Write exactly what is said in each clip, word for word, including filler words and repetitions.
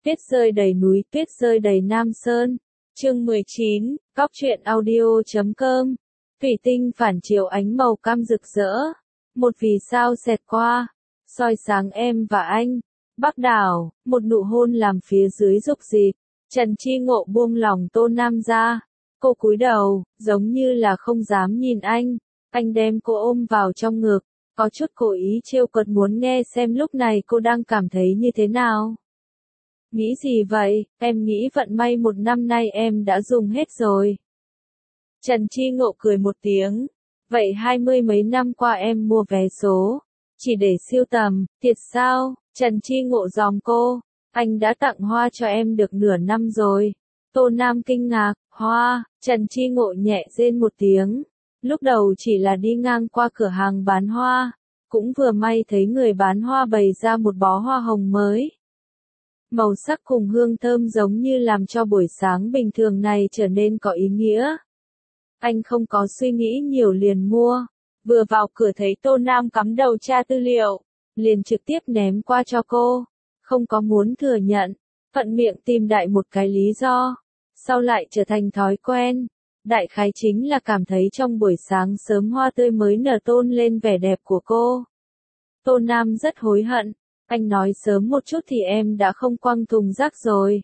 Tuyết rơi đầy núi, tuyết rơi đầy Nam Sơn. Chương mười chín, Cóc truyện audio chấm com. Thủy tinh phản chiếu ánh màu cam rực rỡ. Một vì sao xẹt qua, soi sáng em và anh. Bắc đảo, một nụ hôn làm phía dưới rục rịp. Trần Chi Ngộ buông lòng Tô Nam ra. Cô cúi đầu, giống như là không dám nhìn anh. Anh đem cô ôm vào trong ngực, có chút cố ý trêu cợt muốn nghe xem lúc này cô đang cảm thấy như thế nào. Nghĩ gì vậy, em nghĩ vận may một năm nay em đã dùng hết rồi. Trần Chi Ngộ cười một tiếng. Vậy hai mươi mấy năm qua em mua vé số, chỉ để siêu tầm, thiệt sao? Trần Chi Ngộ giòm cô. Anh đã tặng hoa cho em được nửa năm rồi. Tô Nam kinh ngạc, hoa, Trần Chi Ngộ nhẹ rên một tiếng. Lúc đầu chỉ là đi ngang qua cửa hàng bán hoa, cũng vừa may thấy người bán hoa bày ra một bó hoa hồng mới. Màu sắc cùng hương thơm giống như làm cho buổi sáng bình thường này trở nên có ý nghĩa. Anh không có suy nghĩ nhiều liền mua. Vừa vào cửa thấy Tô Nam cắm đầu tra tư liệu, liền trực tiếp ném qua cho cô. Không có muốn thừa nhận, thuận miệng tìm đại một cái lý do. Sau lại trở thành thói quen. Đại khái chính là cảm thấy trong buổi sáng sớm hoa tươi mới nở tôn lên vẻ đẹp của cô. Tô Nam rất hối hận. Anh nói sớm một chút thì em đã không quăng thùng rác rồi.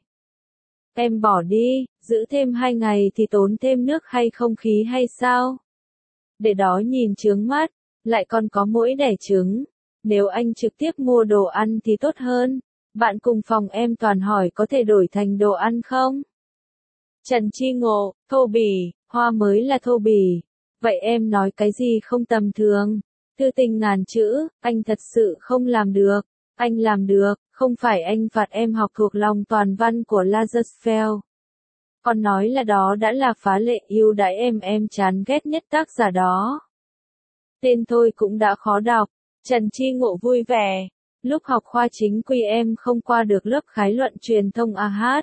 Em bỏ đi, giữ thêm hai ngày thì tốn thêm nước hay không khí hay sao? Để đó nhìn chướng mắt, lại còn có mỗi đẻ trứng. Nếu anh trực tiếp mua đồ ăn thì tốt hơn. Bạn cùng phòng em toàn hỏi có thể đổi thành đồ ăn không? Trần Chi Ngộ, thô bỉ, hoa mới là thô bỉ. Vậy em nói cái gì không tầm thường? Thư tình ngàn chữ, anh thật sự không làm được. Anh làm được, không phải anh phạt em học thuộc lòng toàn văn của Lagerfeld. Còn nói là đó đã là phá lệ yêu đãi em em chán ghét nhất tác giả đó. Tên thôi cũng đã khó đọc. Trần Chi Ngộ vui vẻ. Lúc học khoa chính quy em không qua được lớp khái luận truyền thông a hát.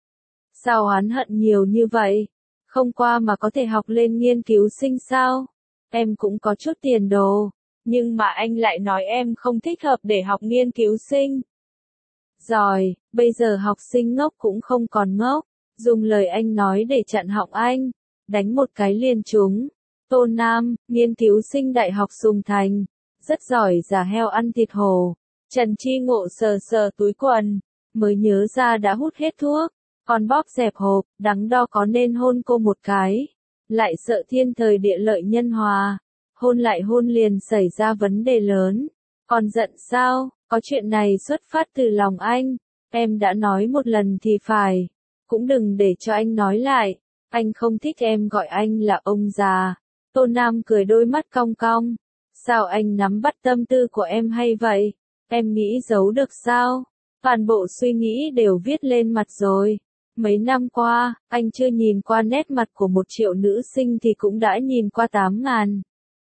Sao oán hận nhiều như vậy? Không qua mà có thể học lên nghiên cứu sinh sao? Em cũng có chút tiền đồ. Nhưng mà anh lại nói em không thích hợp để học nghiên cứu sinh. Rồi, bây giờ học sinh ngốc cũng không còn ngốc. Dùng lời anh nói để chặn họng anh. Đánh một cái liền trúng. Tô Nam, nghiên cứu sinh đại học Sùng Thành. Rất giỏi giả heo ăn thịt hổ. Trần Chi Ngộ sờ sờ túi quần. Mới nhớ ra đã hút hết thuốc. Còn bóp dẹp hộp, đắn đo có nên hôn cô một cái. Lại sợ thiên thời địa lợi nhân hòa. Hôn lại hôn liền xảy ra vấn đề lớn. Còn giận sao? Có chuyện này xuất phát từ lòng anh. Em đã nói một lần thì phải. Cũng đừng để cho anh nói lại. Anh không thích em gọi anh là ông già. Tô Nam cười đôi mắt cong cong. Sao anh nắm bắt tâm tư của em hay vậy? Em nghĩ giấu được sao? Toàn bộ suy nghĩ đều viết lên mặt rồi. Mấy năm qua, anh chưa nhìn qua nét mặt của một triệu nữ sinh thì cũng đã nhìn qua tám ngàn.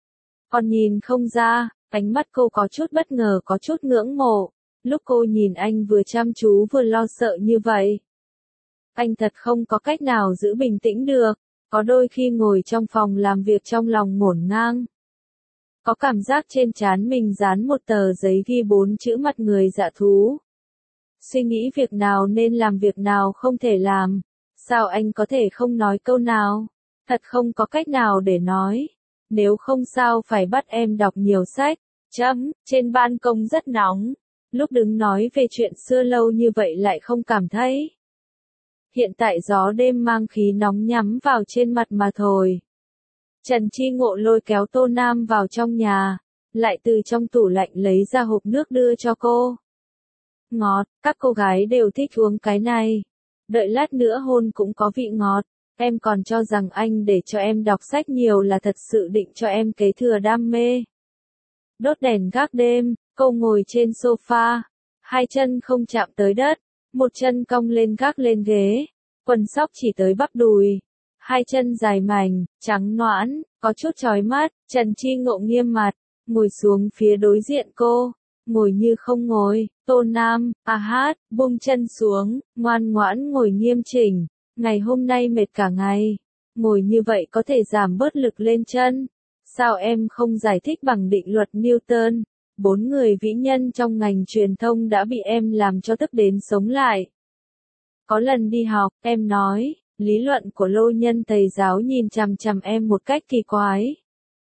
Còn nhìn không ra, ánh mắt cô có chút bất ngờ có chút ngưỡng mộ. Lúc cô nhìn anh vừa chăm chú vừa lo sợ như vậy. Anh thật không có cách nào giữ bình tĩnh được. Có đôi khi ngồi trong phòng làm việc trong lòng ngổn ngang. Có cảm giác trên trán mình dán một tờ giấy ghi bốn chữ mặt người dạ thú. Suy nghĩ việc nào nên làm việc nào không thể làm. Sao anh có thể không nói câu nào? Thật không có cách nào để nói. Nếu không sao phải bắt em đọc nhiều sách. Chấm, trên ban công rất nóng. Lúc đứng nói về chuyện xưa lâu như vậy lại không cảm thấy. Hiện tại gió đêm mang khí nóng nhắm vào trên mặt mà thổi. Trần Chi Ngộ lôi kéo Tô Nam vào trong nhà. Lại từ trong tủ lạnh lấy ra hộp nước đưa cho cô. Ngọt, các cô gái đều thích uống cái này. Đợi lát nữa hôn cũng có vị ngọt. Em còn cho rằng anh để cho em đọc sách nhiều là thật sự định cho em kế thừa đam mê. Đốt đèn gác đêm, cô ngồi trên sofa. Hai chân không chạm tới đất. Một chân cong lên gác lên ghế. Quần sóc chỉ tới bắp đùi. Hai chân dài mảnh, trắng nõn, có chút chói mắt. Trần Chi Ngộ nghiêm mặt, ngồi xuống phía đối diện cô. Ngồi như không ngồi. Tô Nam, a hát, buông chân xuống, ngoan ngoãn ngồi nghiêm chỉnh. Ngày hôm nay mệt cả ngày. Ngồi như vậy có thể giảm bớt lực lên chân. Sao em không giải thích bằng định luật Newton? Bốn người vĩ nhân trong ngành truyền thông đã bị em làm cho tức đến sống lại. Có lần đi học, em nói, lý luận của Lô Nhân thầy giáo nhìn chằm chằm em một cách kỳ quái.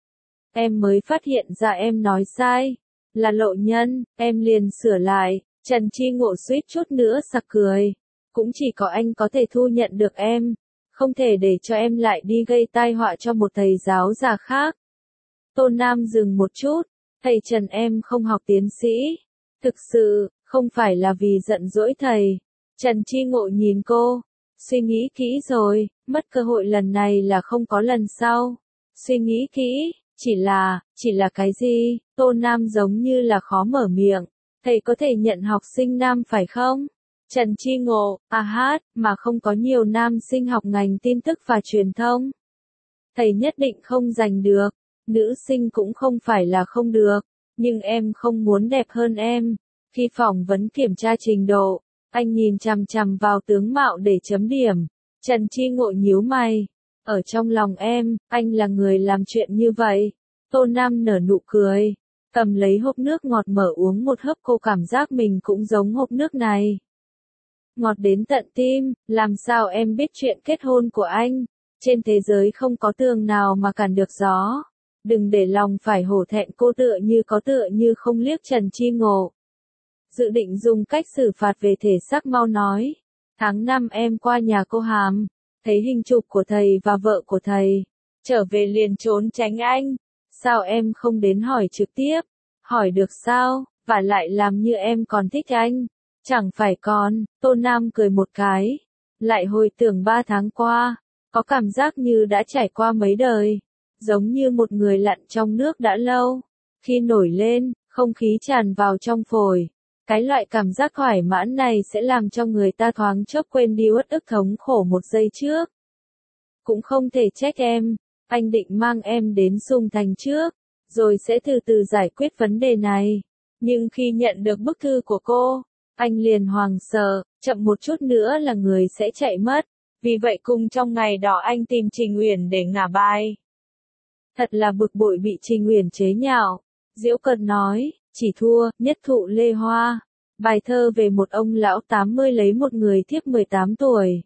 Em mới phát hiện ra em nói sai, là Lộ Nhân, em liền sửa lại, Trần Chi Ngộ suýt chút nữa sặc cười. Cũng chỉ có anh có thể thu nhận được em, không thể để cho em lại đi gây tai họa cho một thầy giáo già khác. Tô Nam dừng một chút, thầy Trần em không học tiến sĩ. Thực sự, không phải là vì giận dỗi thầy. Trần Chi Ngộ nhìn cô, suy nghĩ kỹ rồi, mất cơ hội lần này là không có lần sau. Suy nghĩ kỹ, chỉ là, chỉ là cái gì? Tô Nam giống như là khó mở miệng. Thầy có thể nhận học sinh nam phải không? Trần Chi Ngộ, à hát, mà không có nhiều nam sinh học ngành tin tức và truyền thông. Thầy nhất định không giành được, nữ sinh cũng không phải là không được, nhưng em không muốn đẹp hơn em. Khi phỏng vấn kiểm tra trình độ, anh nhìn chằm chằm vào tướng mạo để chấm điểm. Trần Chi Ngộ nhíu mày, ở trong lòng em, anh là người làm chuyện như vậy. Tô Nam nở nụ cười, cầm lấy hộp nước ngọt mở uống một hớp, cô cảm giác mình cũng giống hộp nước này. Ngọt đến tận tim, làm sao em biết chuyện kết hôn của anh? Trên thế giới không có tường nào mà cản được gió. Đừng để lòng phải hổ thẹn, cô tựa như có tựa như không liếc Trần Chi Ngộ. Dự định dùng cách xử phạt về thể xác, mau nói. Tháng năm em qua nhà cô Hàm, thấy hình chụp của thầy và vợ của thầy. Trở về liền trốn tránh anh. Sao em không đến hỏi trực tiếp? Hỏi được sao, và lại làm như em còn thích anh. Chẳng phải còn, Tô Nam cười một cái. Lại hồi tưởng ba tháng qua, có cảm giác như đã trải qua mấy đời. Giống như một người lặn trong nước đã lâu. Khi nổi lên, không khí tràn vào trong phổi. Cái loại cảm giác thoải mãn này sẽ làm cho người ta thoáng chốc quên đi uất ức thống khổ một giây trước. Cũng không thể trách em, anh định mang em đến Sùng Thành trước, rồi sẽ từ từ giải quyết vấn đề này. Nhưng khi nhận được bức thư của cô, anh liền hoảng sợ, chậm một chút nữa là người sẽ chạy mất. Vì vậy cùng trong ngày đó anh tìm Trình Uyển để ngả bài. Thật là bực bội bị Trình Uyển chế nhạo. Giễu cợt nói, chỉ thua, nhất thụ lê hoa. Bài thơ về một ông lão tám mươi lấy một người thiếp mười tám tuổi.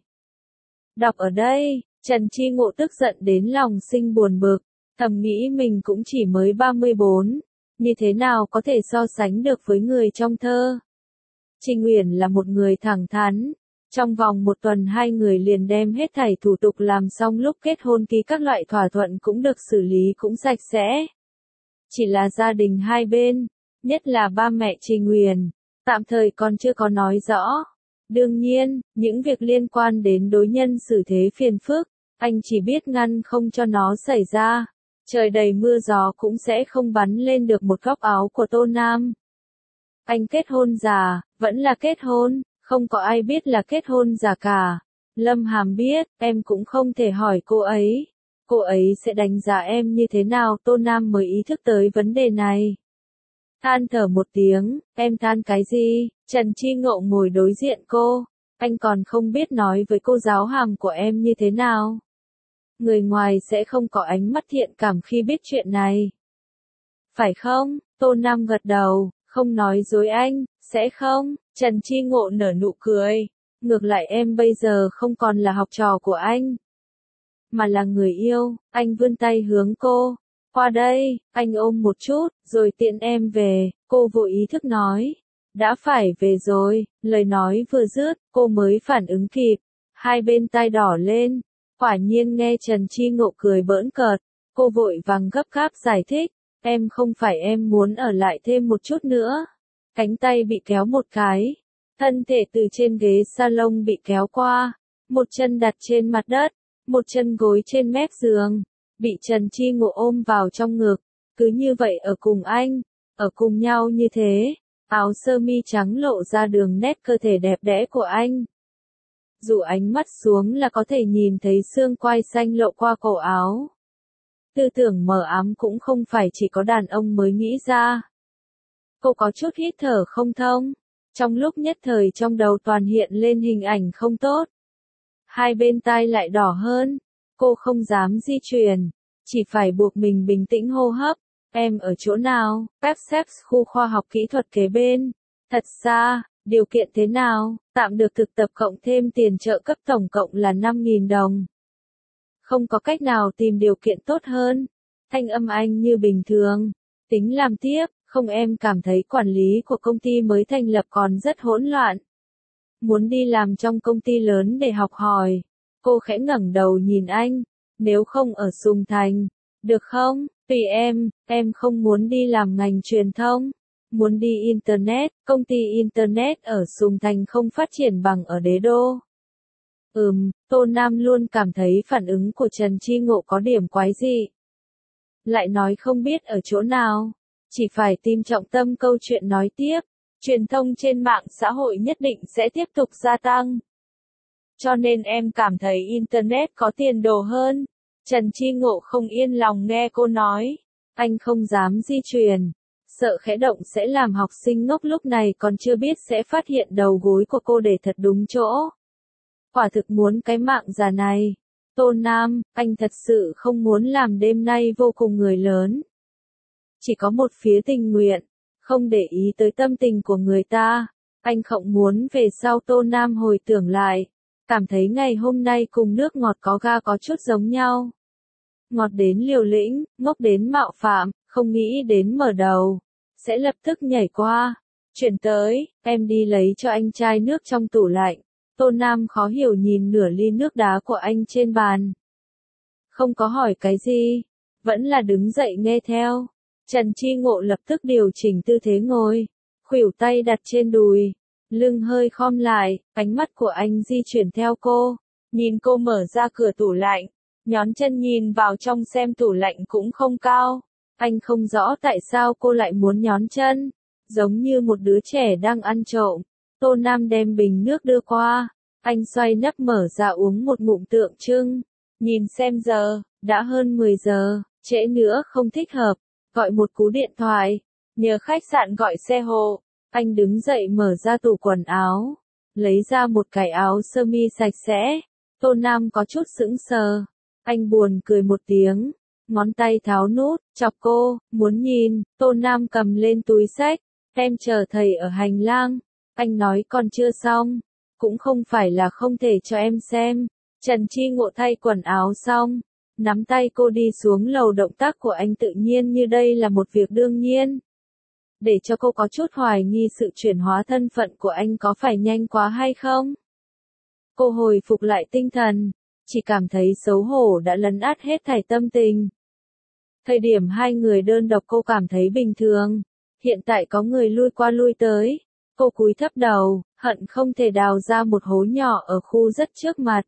Đọc ở đây, Trần Chi Ngộ tức giận đến lòng sinh buồn bực, thầm nghĩ mình cũng chỉ mới ba mươi bốn, như thế nào có thể so sánh được với người trong thơ. Trình Uyển là một người thẳng thắn, trong vòng một tuần hai người liền đem hết thảy thủ tục làm xong, lúc kết hôn ký các loại thỏa thuận cũng được xử lý cũng sạch sẽ. Chỉ là gia đình hai bên, nhất là ba mẹ Trình Uyển, tạm thời còn chưa có nói rõ. Đương nhiên, những việc liên quan đến đối nhân xử thế phiền phức, anh chỉ biết ngăn không cho nó xảy ra. Trời đầy mưa gió cũng sẽ không bắn lên được một góc áo của Tô Nam. Anh kết hôn già, vẫn là kết hôn, không có ai biết là kết hôn già cả. Lâm Hàm biết, em cũng không thể hỏi cô ấy. Cô ấy sẽ đánh giá em như thế nào? Tô Nam mới ý thức tới vấn đề này. Than thở một tiếng, em than cái gì? Trần Chi Ngộ ngồi đối diện cô. Anh còn không biết nói với cô giáo Hàm của em như thế nào. Người ngoài sẽ không có ánh mắt thiện cảm khi biết chuyện này. Phải không? Tô Nam gật đầu, không nói dối anh, sẽ không? Trần Chi Ngộ nở nụ cười. Ngược lại em bây giờ không còn là học trò của anh, mà là người yêu. Anh vươn tay hướng cô. Qua đây, anh ôm một chút, rồi tiện em về. Cô vô ý thức nói. Đã phải về rồi. Lời nói vừa dứt, cô mới phản ứng kịp. Hai bên tai đỏ lên. Quả nhiên nghe Trần Chi Ngộ cười bỡn cợt. Cô vội vàng gấp gáp giải thích. Em không phải em muốn ở lại thêm một chút nữa. Cánh tay bị kéo một cái. Thân thể từ trên ghế salon bị kéo qua. Một chân đặt trên mặt đất. Một chân gối trên mép giường. Bị Trần Chi Ngộ ôm vào trong ngực. Cứ như vậy ở cùng anh. Ở cùng nhau như thế. Áo sơ mi trắng lộ ra đường nét cơ thể đẹp đẽ của anh. Dụ ánh mắt xuống là có thể nhìn thấy xương quai xanh lộ qua cổ áo. Tư tưởng mờ ám cũng không phải chỉ có đàn ông mới nghĩ ra. Cô có chút hít thở không thông. Trong lúc nhất thời trong đầu toàn hiện lên hình ảnh không tốt. Hai bên tai lại đỏ hơn. Cô không dám di chuyển. Chỉ phải buộc mình bình tĩnh hô hấp. Em ở chỗ nào? Pepsex khu khoa học kỹ thuật kế bên. Thật xa, Điều kiện thế nào? Tạm được thực tập cộng thêm tiền trợ cấp tổng cộng là năm nghìn đồng. Không có cách nào tìm điều kiện tốt hơn. Thanh âm anh như bình thường. Tính làm tiếp, không em cảm thấy quản lý của công ty mới thành lập còn rất hỗn loạn. Muốn đi làm trong công ty lớn để học hỏi. Cô khẽ ngẩng đầu nhìn anh. Nếu không ở Sùng Thành, được không? Tùy em, em không muốn đi làm ngành truyền thông. Muốn đi Internet, công ty Internet ở Sùng Thành không phát triển bằng ở Đế Đô. Ừm, Tô Nam luôn cảm thấy phản ứng của Trần Chi Ngộ có điểm quái dị. Lại nói không biết ở chỗ nào, chỉ phải tìm trọng tâm câu chuyện nói tiếp. Truyền thông trên mạng xã hội nhất định sẽ tiếp tục gia tăng. Cho nên em cảm thấy Internet có tiền đồ hơn. Trần Chi Ngộ không yên lòng nghe cô nói. Anh không dám di chuyển. Sợ khẽ động sẽ làm học sinh ngốc lúc này còn chưa biết sẽ phát hiện đầu gối của cô để thật đúng chỗ. Quả thực muốn cái mạng già này. Tô Nam, anh thật sự không muốn làm đêm nay vô cùng người lớn. Chỉ có một phía tình nguyện, không để ý tới tâm tình của người ta. Anh không muốn về sau. Tô Nam hồi tưởng lại, cảm thấy ngày hôm nay cùng nước ngọt có ga có chút giống nhau. Ngọt đến liều lĩnh, ngốc đến mạo phạm, không nghĩ đến mở đầu, sẽ lập tức nhảy qua. Chuyển tới, em đi lấy cho anh chai nước trong tủ lạnh. Tô Nam khó hiểu nhìn nửa ly nước đá của anh trên bàn. Không có hỏi cái gì, vẫn là đứng dậy nghe theo. Trần Chi Ngộ lập tức điều chỉnh tư thế ngồi, khuỷu tay đặt trên đùi, lưng hơi khom lại, ánh mắt của anh di chuyển theo cô, nhìn cô mở ra cửa tủ lạnh, nhón chân nhìn vào trong xem tủ lạnh cũng không cao. Anh không rõ tại sao cô lại muốn nhón chân, giống như một đứa trẻ đang ăn trộm. Tô Nam đem bình nước đưa qua, anh xoay nắp mở ra uống một ngụm tượng trưng, nhìn xem giờ, đã hơn mười giờ, trễ nữa không thích hợp, gọi một cú điện thoại, nhờ khách sạn gọi xe hộ. Anh đứng dậy mở ra tủ quần áo, lấy ra một cái áo sơ mi sạch sẽ. Tô Nam có chút sững sờ, anh buồn cười một tiếng, ngón tay tháo nút, chọc cô, muốn nhìn. Tô Nam cầm lên túi xách, em chờ thầy ở hành lang. Anh nói còn chưa xong, cũng không phải là không thể cho em xem. Trần Chi Ngộ thay quần áo xong, nắm tay cô đi xuống lầu, động tác của anh tự nhiên như đây là một việc đương nhiên. Để cho cô có chút hoài nghi sự chuyển hóa thân phận của anh có phải nhanh quá hay không. Cô hồi phục lại tinh thần, chỉ cảm thấy xấu hổ đã lấn át hết thảy tâm tình. Thời điểm hai người đơn độc cô cảm thấy bình thường, hiện tại có người lui qua lui tới, cô cúi thấp đầu, hận không thể đào ra một hố nhỏ ở khu rất trước mặt.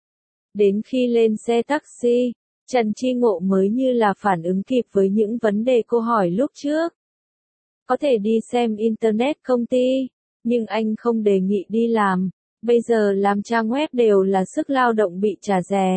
Đến khi lên xe taxi, Trần Chi Ngộ mới như là phản ứng kịp với những vấn đề cô hỏi lúc trước. Có thể đi xem Internet công ty, nhưng anh không đề nghị đi làm, bây giờ làm trang web đều là sức lao động bị trả rẻ.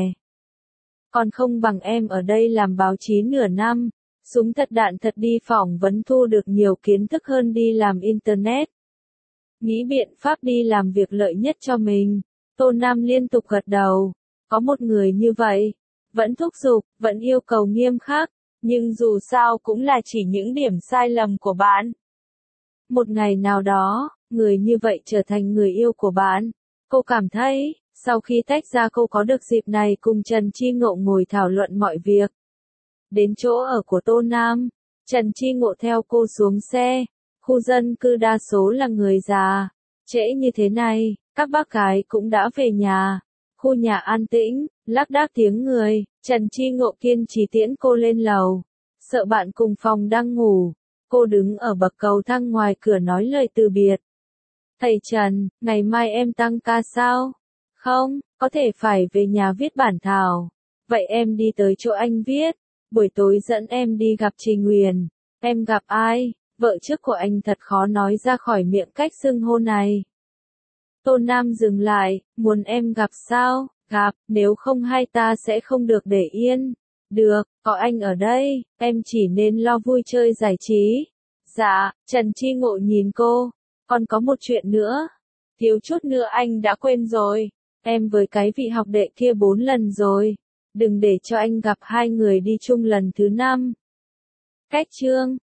Còn không bằng em ở đây làm báo chí nửa năm, súng thật đạn thật đi phỏng vấn thu được nhiều kiến thức hơn đi làm Internet. Nghĩ biện pháp đi làm việc lợi nhất cho mình. Tô Nam liên tục gật đầu, có một người như vậy, vẫn thúc giục, vẫn yêu cầu nghiêm khắc, nhưng dù sao cũng là chỉ những điểm sai lầm của bạn. Một ngày nào đó, người như vậy trở thành người yêu của bạn. Cô cảm thấy, sau khi tách ra cô có được dịp này cùng Trần Chi Ngộ ngồi thảo luận mọi việc. Đến chỗ ở của Tô Nam, Trần Chi Ngộ theo cô xuống xe. Khu dân cư đa số là người già. Trễ như thế này, các bác gái cũng đã về nhà. Khu nhà an tĩnh, lác đác tiếng người. Trần Chi Ngộ kiên trì tiễn cô lên lầu. Sợ bạn cùng phòng đang ngủ. Cô đứng ở bậc cầu thang ngoài cửa nói lời từ biệt. Thầy Trần, ngày mai em tăng ca sao? Không, có thể phải về nhà viết bản thảo. Vậy em đi tới chỗ anh viết. Buổi tối dẫn em đi gặp Trình Huyền. Em gặp ai? Vợ trước của anh thật khó nói ra khỏi miệng cách xưng hô này. Tô Nam dừng lại, muốn em gặp sao? Gặp, nếu không hai ta sẽ không được để yên. Được, có anh ở đây, em chỉ nên lo vui chơi giải trí. Dạ, Trần Chi Ngộ nhìn cô, còn có một chuyện nữa. Thiếu chút nữa anh đã quên rồi. Em với cái vị học đệ kia bốn lần rồi. Đừng để cho anh gặp hai người đi chung lần thứ năm. Cách chương